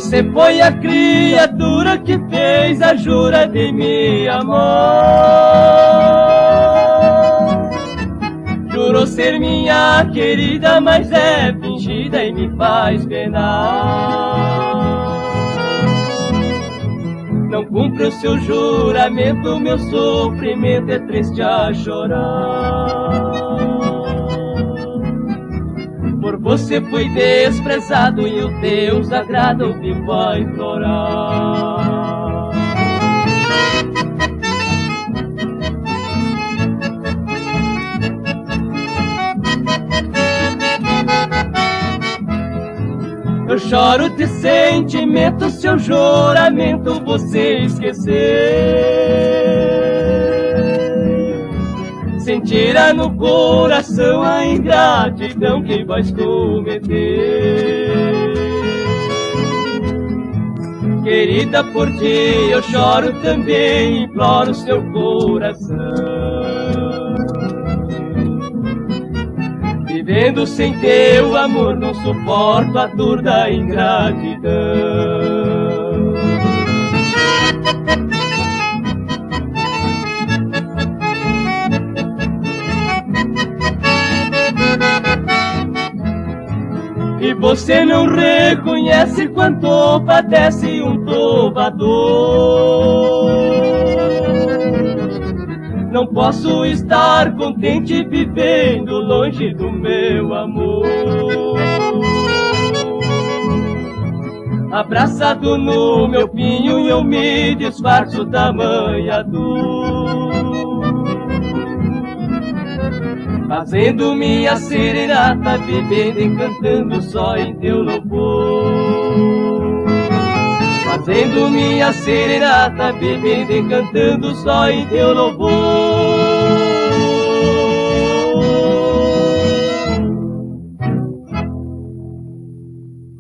Você foi a criatura que fez a jura de me amar. Jurou ser minha querida, mas é fingida e me faz penar. Não cumpre o seu juramento, meu sofrimento é triste a chorar. Por você fui desprezado e o teu sagrado me vai implorar. Eu choro de sentimento, seu juramento você esqueceu. Sentira no coração a ingratidão que vais cometer. Querida, por ti eu choro também, imploro seu coração. Vivendo sem teu amor, não suporto a dor da ingratidão. E você não reconhece quanto padece um trovador. Não posso estar contente vivendo longe do meu amor. Abraçado no meu pinho eu me disfarço da manha dor. Fazendo minha serenata, vivendo e cantando só em teu louvor. Fazendo minha serenata, vivendo e cantando só em teu louvor.